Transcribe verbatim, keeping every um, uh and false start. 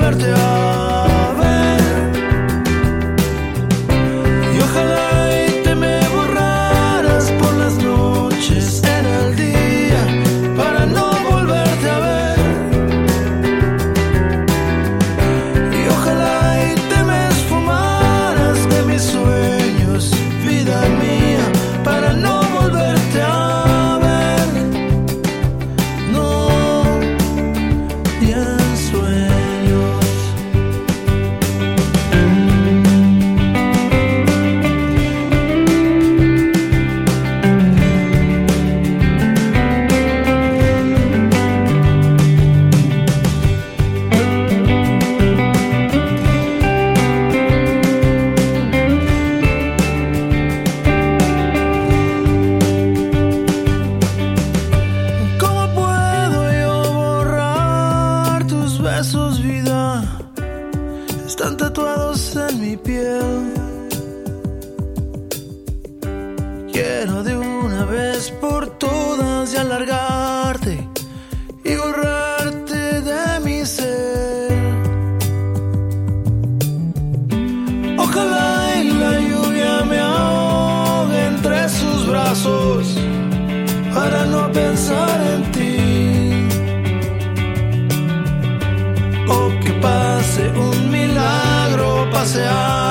volverte a ver. Y ojalá y te me borraras por las noches en el día para no volverte a ver. Y ojalá y te me esfumaras de mis sueños, vida mía, para no volverte a ver. No, ni en sueños. ¿Cómo puedo yo borrar tus besos, vida? Están tatuados en mi piel. Quiero de una vez por todas ya largarte y borrarte de mi ser. Ojalá y la lluvia me ahogue entre sus brazos para no pensar en ti. O que pase un milagro, pase algo